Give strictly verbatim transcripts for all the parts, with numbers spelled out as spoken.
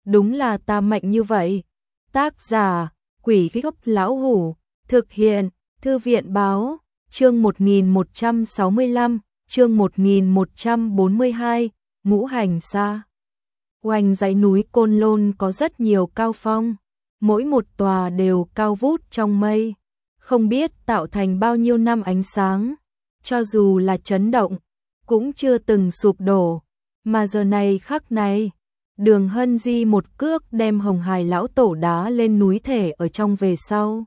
đúng là ta mạnh như vậy. Tác giả, Quỷ Gốc Lão Hủ, thực hiện, Thư viện Báo, chương một nghìn một trăm sáu mươi lăm, chương một nghìn một trăm bốn mươi hai, Ngũ Hành Sa. Quanh dãy núi Côn Lôn có rất nhiều cao phong, mỗi một tòa đều cao vút trong mây, không biết tạo thành bao nhiêu năm ánh sáng, cho dù là chấn động, cũng chưa từng sụp đổ, mà giờ này khắc này, Đường Hân Di một cước đem Hồng Hải lão tổ đá lên núi thể ở trong về sau.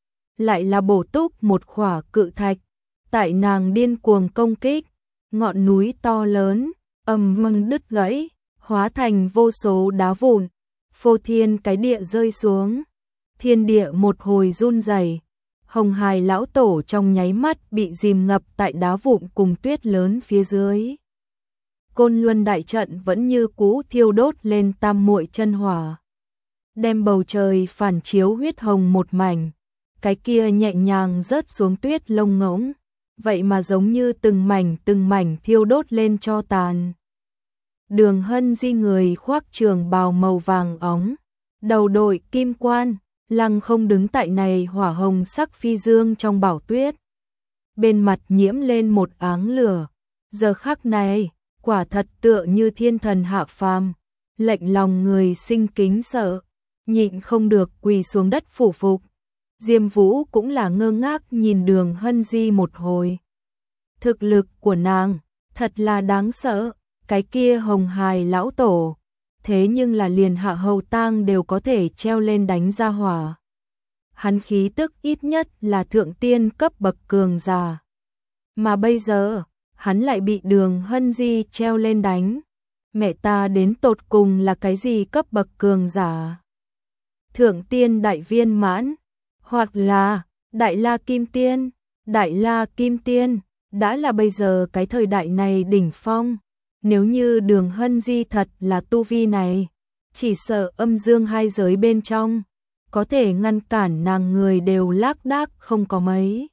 Lại là bổ túc một khỏa cự thạch, tại nàng điên cuồng công kích, ngọn núi to lớn, ầm ầm đứt gãy, hóa thành vô số đá vụn, phô thiên cái địa rơi xuống, thiên địa một hồi run rẩy. Hồng Hải lão tổ trong nháy mắt bị dìm ngập tại đá vụn cùng tuyết lớn phía dưới. Côn Luân đại trận vẫn như cũ thiêu đốt lên tam muội chân hỏa, đem bầu trời phản chiếu huyết hồng một mảnh, cái kia nhẹ nhàng rớt xuống tuyết lông ngỗng, vậy mà giống như từng mảnh từng mảnh thiêu đốt lên cho tàn. Đường Hân Di người khoác trường bào màu vàng óng, đầu đội kim quan, lăng không đứng tại này hỏa hồng sắc phi dương trong bảo tuyết. Bên mặt nhiễm lên một áng lửa, giờ khắc này, quả thật tựa như thiên thần hạ phàm, lệnh lòng người sinh kính sợ, nhịn không được quỳ xuống đất phủ phục. Diêm Vũ cũng là ngơ ngác nhìn Đường Hân Di một hồi. Thực lực của nàng, thật là đáng sợ, cái kia Hồng Hải lão tổ, thế nhưng là liền hạ hầu tang đều có thể treo lên đánh ra hỏa. Hắn khí tức ít nhất là thượng tiên cấp bậc cường giả. Mà bây giờ, hắn lại bị Đường Hân Di treo lên đánh. Mẹ ta đến tột cùng là cái gì cấp bậc cường giả? Thượng tiên đại viên mãn, hoặc là đại la kim tiên, đại la kim tiên, đã là bây giờ cái thời đại này đỉnh phong. Nếu như Đường Hân Di thật là tu vi này, chỉ sợ âm dương hai giới bên trong, có thể ngăn cản nàng người đều lác đác không có mấy.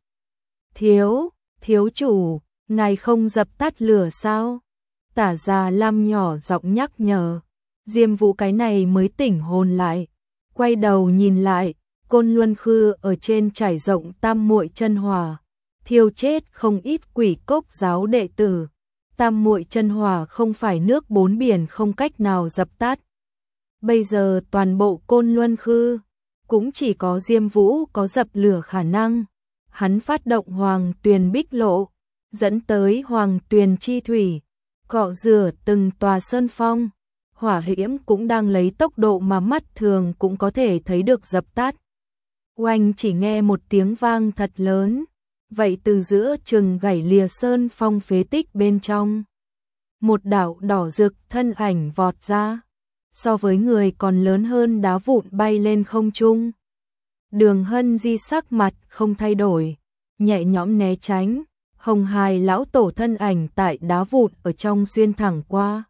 Thiếu, thiếu chủ, ngài không dập tắt lửa sao? Tả Già Lam nhỏ giọng nhắc nhở. Diêm Vũ cái này mới tỉnh hồn lại, quay đầu nhìn lại, Côn Luân Khư ở trên trải rộng tam muội chân hỏa, thiêu chết không ít quỷ cốc giáo đệ tử. Tam muội chân hỏa không phải nước bốn biển không cách nào dập tắt. Bây giờ toàn bộ Côn Luân Khư, cũng chỉ có Diêm Vũ có dập lửa khả năng. Hắn phát động Hoàng Tuyền Bích Lộ, dẫn tới Hoàng Tuyền Chi Thủy, cọ rửa từng tòa sơn phong. Hỏa diễm cũng đang lấy tốc độ mà mắt thường cũng có thể thấy được dập tắt. Oanh, chỉ nghe một tiếng vang thật lớn. Vậy từ giữa chừng gãy lìa sơn phong phế tích bên trong, một đạo đỏ rực thân ảnh vọt ra, so với người còn lớn hơn đá vụn bay lên không trung. Đường Hân Di sắc mặt không thay đổi, nhẹ nhõm né tránh, Hồng Hải lão tổ thân ảnh tại đá vụn ở trong xuyên thẳng qua.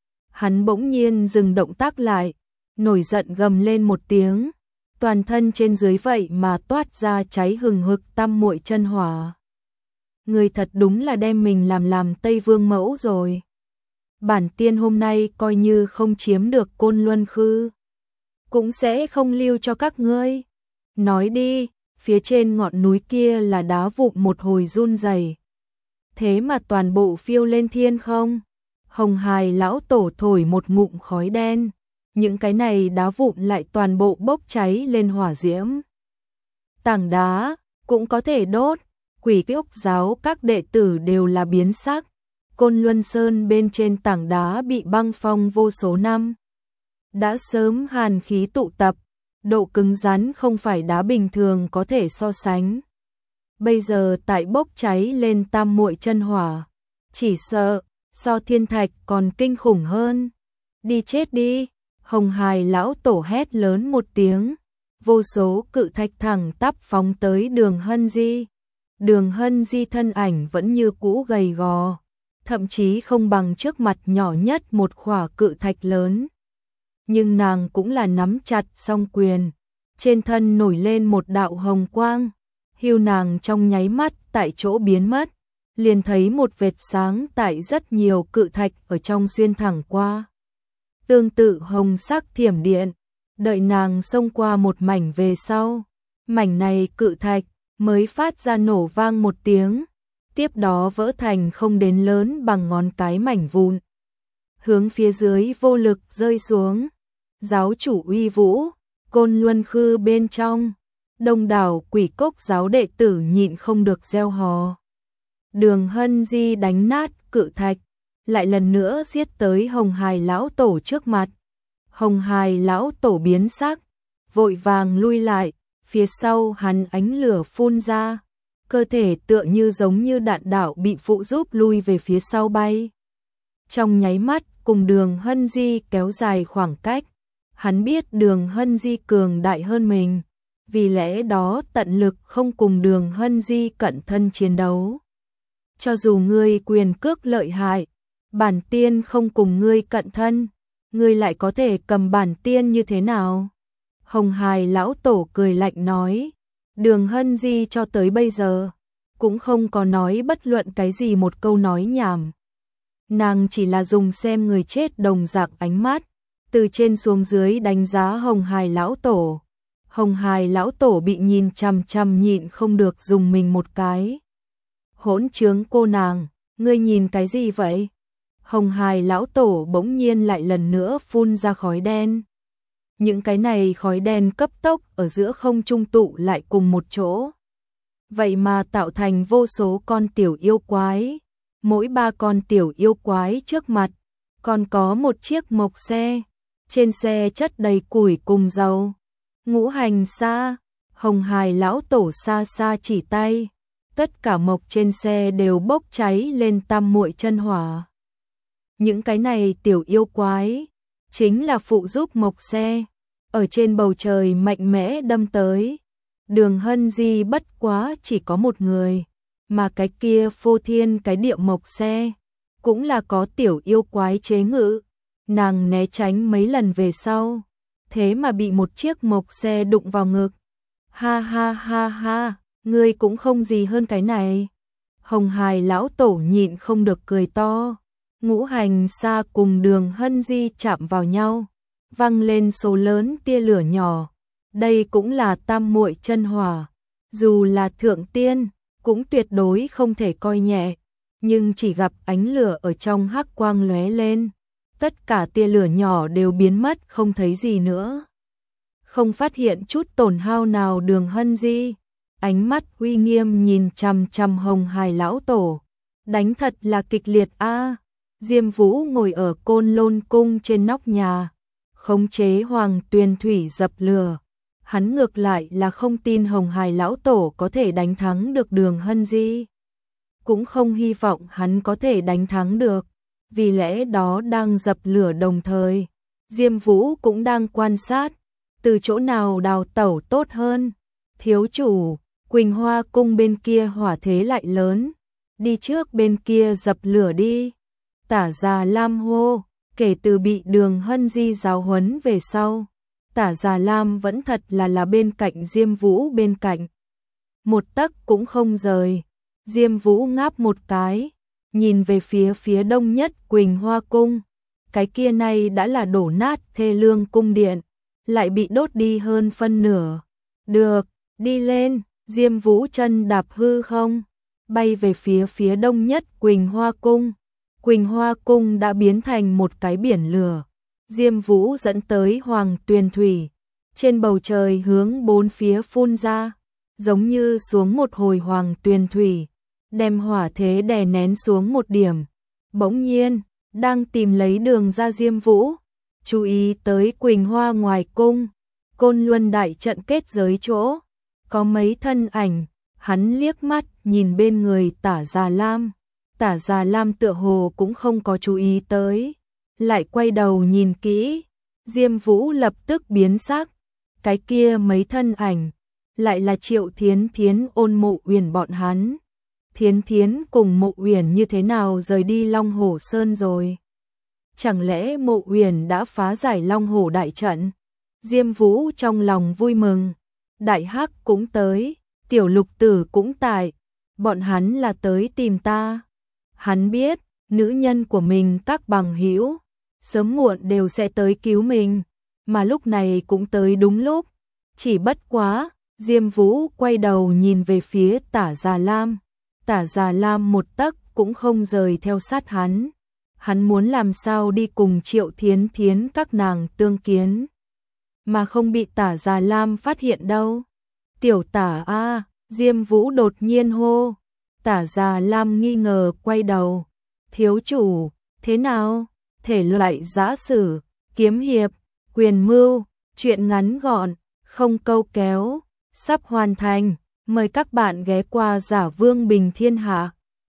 Hắn bỗng nhiên dừng động tác lại, nổi giận gầm lên một tiếng. Toàn thân trên dưới vậy mà toát ra cháy hừng hực tam muội chân hỏa. Người thật đúng là đem mình làm làm Tây Vương mẫu rồi. Bản tiên hôm nay coi như không chiếm được Côn Luân Khư, cũng sẽ không lưu cho các ngươi. Nói đi, phía trên ngọn núi kia là đá vụn một hồi run rẩy, thế mà toàn bộ phiêu lên thiên không. Hồng Hải lão tổ thổi một ngụm khói đen, những cái này đá vụn lại toàn bộ bốc cháy lên hỏa diễm. Tảng đá cũng có thể đốt, quỷ cốc giáo các đệ tử đều là biến sắc. Côn Luân Sơn bên trên tảng đá bị băng phong vô số năm, đã sớm hàn khí tụ tập, độ cứng rắn không phải đá bình thường có thể so sánh. Bây giờ tại bốc cháy lên tam muội chân hỏa, chỉ sợ so thiên thạch còn kinh khủng hơn. Đi chết đi! Hồng Hải lão tổ hét lớn một tiếng, vô số cự thạch thẳng tắp phóng tới Đường Hân Di. Đường Hân Di thân ảnh vẫn như cũ gầy gò, thậm chí không bằng trước mặt nhỏ nhất một khỏa cự thạch lớn. Nhưng nàng cũng là nắm chặt song quyền, trên thân nổi lên một đạo hồng quang, hưu nàng trong nháy mắt tại chỗ biến mất, liền thấy một vệt sáng tại rất nhiều cự thạch ở trong xuyên thẳng qua. tương tự hồng sắc thiểm điện, đợi nàng xông qua một mảnh về sau, mảnh này cự thạch mới phát ra nổ vang một tiếng, tiếp đó vỡ thành không đến lớn bằng ngón cái mảnh vụn, hướng phía dưới vô lực rơi xuống. Giáo chủ uy vũ, Côn Luân Khư bên trong, đông đảo Quỷ Cốc giáo đệ tử nhịn không được reo hò. Đường Hân Di đánh nát cự thạch, lại lần nữa giết tới Hồng Hài lão tổ trước mặt. Hồng Hài lão tổ biến sắc, vội vàng lui lại, phía sau hắn ánh lửa phun ra, cơ thể tựa như giống như đạn đạo bị phụ giúp lui về phía sau bay. Trong nháy mắt cùng Đường Hân Di kéo dài khoảng cách, hắn biết Đường Hân Di cường đại hơn mình, vì lẽ đó tận lực không cùng Đường Hân Di cận thân chiến đấu. Cho dù ngươi quyền cước lợi hại, bản tiên không cùng ngươi cận thân, ngươi lại có thể cầm bản tiên như thế nào? Hồng Hài lão tổ cười lạnh nói, Đường Hân Di cho tới bây giờ cũng không có nói bất luận cái gì một câu nói nhảm. Nàng chỉ là dùng xem người chết đồng dạng ánh mắt, từ trên xuống dưới đánh giá Hồng Hài lão tổ. Hồng Hài lão tổ bị nhìn chằm chằm nhịn không được dùng mình một cái. Hỗn trướng cô nàng, ngươi nhìn cái gì vậy? Hồng Hài lão tổ bỗng nhiên lại lần nữa phun ra khói đen. Những cái này khói đen cấp tốc ở giữa không trung tụ lại cùng một chỗ. Vậy mà tạo thành vô số con tiểu yêu quái. Mỗi ba con tiểu yêu quái trước mặt, còn có một chiếc mộc xe. Trên xe chất đầy củi cùng dầu. Ngũ hành sa, Hồng Hài lão tổ xa xa chỉ tay. Tất cả mộc trên xe đều bốc cháy lên tam muội chân hỏa. Những cái này tiểu yêu quái chính là phụ giúp mộc xe, ở trên bầu trời mạnh mẽ đâm tới. Đường Hân Di bất quá chỉ có một người, mà cái kia phô thiên cái địa mộc xe cũng là có tiểu yêu quái chế ngự. Nàng né tránh mấy lần về sau, thế mà bị một chiếc mộc xe đụng vào ngực. Ha ha ha ha, ngươi cũng không gì hơn cái này. Hồng Hài lão tổ nhịn không được cười to. Ngũ hành sa cùng Đường Hân Di chạm vào nhau, văng lên số lớn tia lửa nhỏ. Đây cũng là tam muội chân hỏa, dù là thượng tiên cũng tuyệt đối không thể coi nhẹ, nhưng chỉ gặp ánh lửa ở trong hắc quang lóe lên, tất cả tia lửa nhỏ đều biến mất không thấy gì nữa. Không phát hiện chút tổn hao nào. Đường Hân Di ánh mắt uy nghiêm nhìn chằm chằm Hồng Hài lão tổ, đánh thật là kịch liệt a. Diêm Vũ ngồi ở Côn Lôn cung trên nóc nhà, khống chế Hoàng Tuyền Thủy dập lửa. Hắn ngược lại là không tin Hồng Hài lão tổ có thể đánh thắng được Đường Hân Di, cũng không hy vọng hắn có thể đánh thắng được. Vì lẽ đó đang dập lửa đồng thời, Diêm Vũ cũng đang quan sát, từ chỗ nào đào tẩu tốt hơn. Thiếu chủ, Quỳnh Hoa cung bên kia hỏa thế lại lớn, đi trước bên kia dập lửa đi. Tả Già Lam hô, kể từ bị Đường Hân Di giáo huấn về sau, Tả Già Lam vẫn thật là là bên cạnh Diêm Vũ bên cạnh, một tấc cũng không rời. Diêm Vũ ngáp một cái, nhìn về phía phía đông nhất Quỳnh Hoa cung, cái kia này đã là đổ nát thê lương cung điện, lại bị đốt đi hơn phân nửa. Được, đi lên. Diêm Vũ chân đạp hư không, bay về phía phía đông nhất Quỳnh Hoa cung. Quỳnh Hoa cung đã biến thành một cái biển lửa. Diêm Vũ dẫn tới Hoàng Tuyền Thủy, trên bầu trời hướng bốn phía phun ra, giống như xuống một hồi Hoàng Tuyền Thủy, đem hỏa thế đè nén xuống một điểm. Bỗng nhiên, đang tìm lấy đường ra Diêm Vũ, chú ý tới Quỳnh Hoa ngoài cung, Côn Luân đại trận kết giới chỗ, có mấy thân ảnh. Hắn liếc mắt nhìn bên người Tả Già Lam, Tả Già Lam tựa hồ cũng không có chú ý tới, lại quay đầu nhìn kỹ. Diêm Vũ lập tức biến sắc, cái kia mấy thân ảnh lại là Triệu Thiến Thiến, Ôn Mộ Uyển bọn hắn. Thiến Thiến cùng Mộ Uyển như thế nào rời đi Long Hổ Sơn rồi? Chẳng lẽ Mộ Uyển đã phá giải Long Hổ đại trận? Diêm Vũ trong lòng vui mừng. Đại Hắc cũng tới, Tiểu Lục Tử cũng tại, bọn hắn là tới tìm ta. Hắn biết, nữ nhân của mình các bằng hữu sớm muộn đều sẽ tới cứu mình, mà lúc này cũng tới đúng lúc. Chỉ bất quá, Diêm Vũ quay đầu nhìn về phía Tả Già Lam, Tả Già Lam một tấc cũng không rời theo sát hắn. Hắn muốn làm sao đi cùng Triệu Thiến Thiến các nàng tương kiến, mà không bị Tả Già Lam phát hiện đâu. Tiểu Tả a, Diêm Vũ đột nhiên hô. Tả Già Lam nghi ngờ quay đầu. Thiếu chủ, thế nào? Thể loại giã sử, kiếm hiệp, quyền mưu, truyện ngắn gọn, không câu kéo, sắp hoàn thành. Mời các bạn ghé qua Giả Vương Bình Thiên Hạ.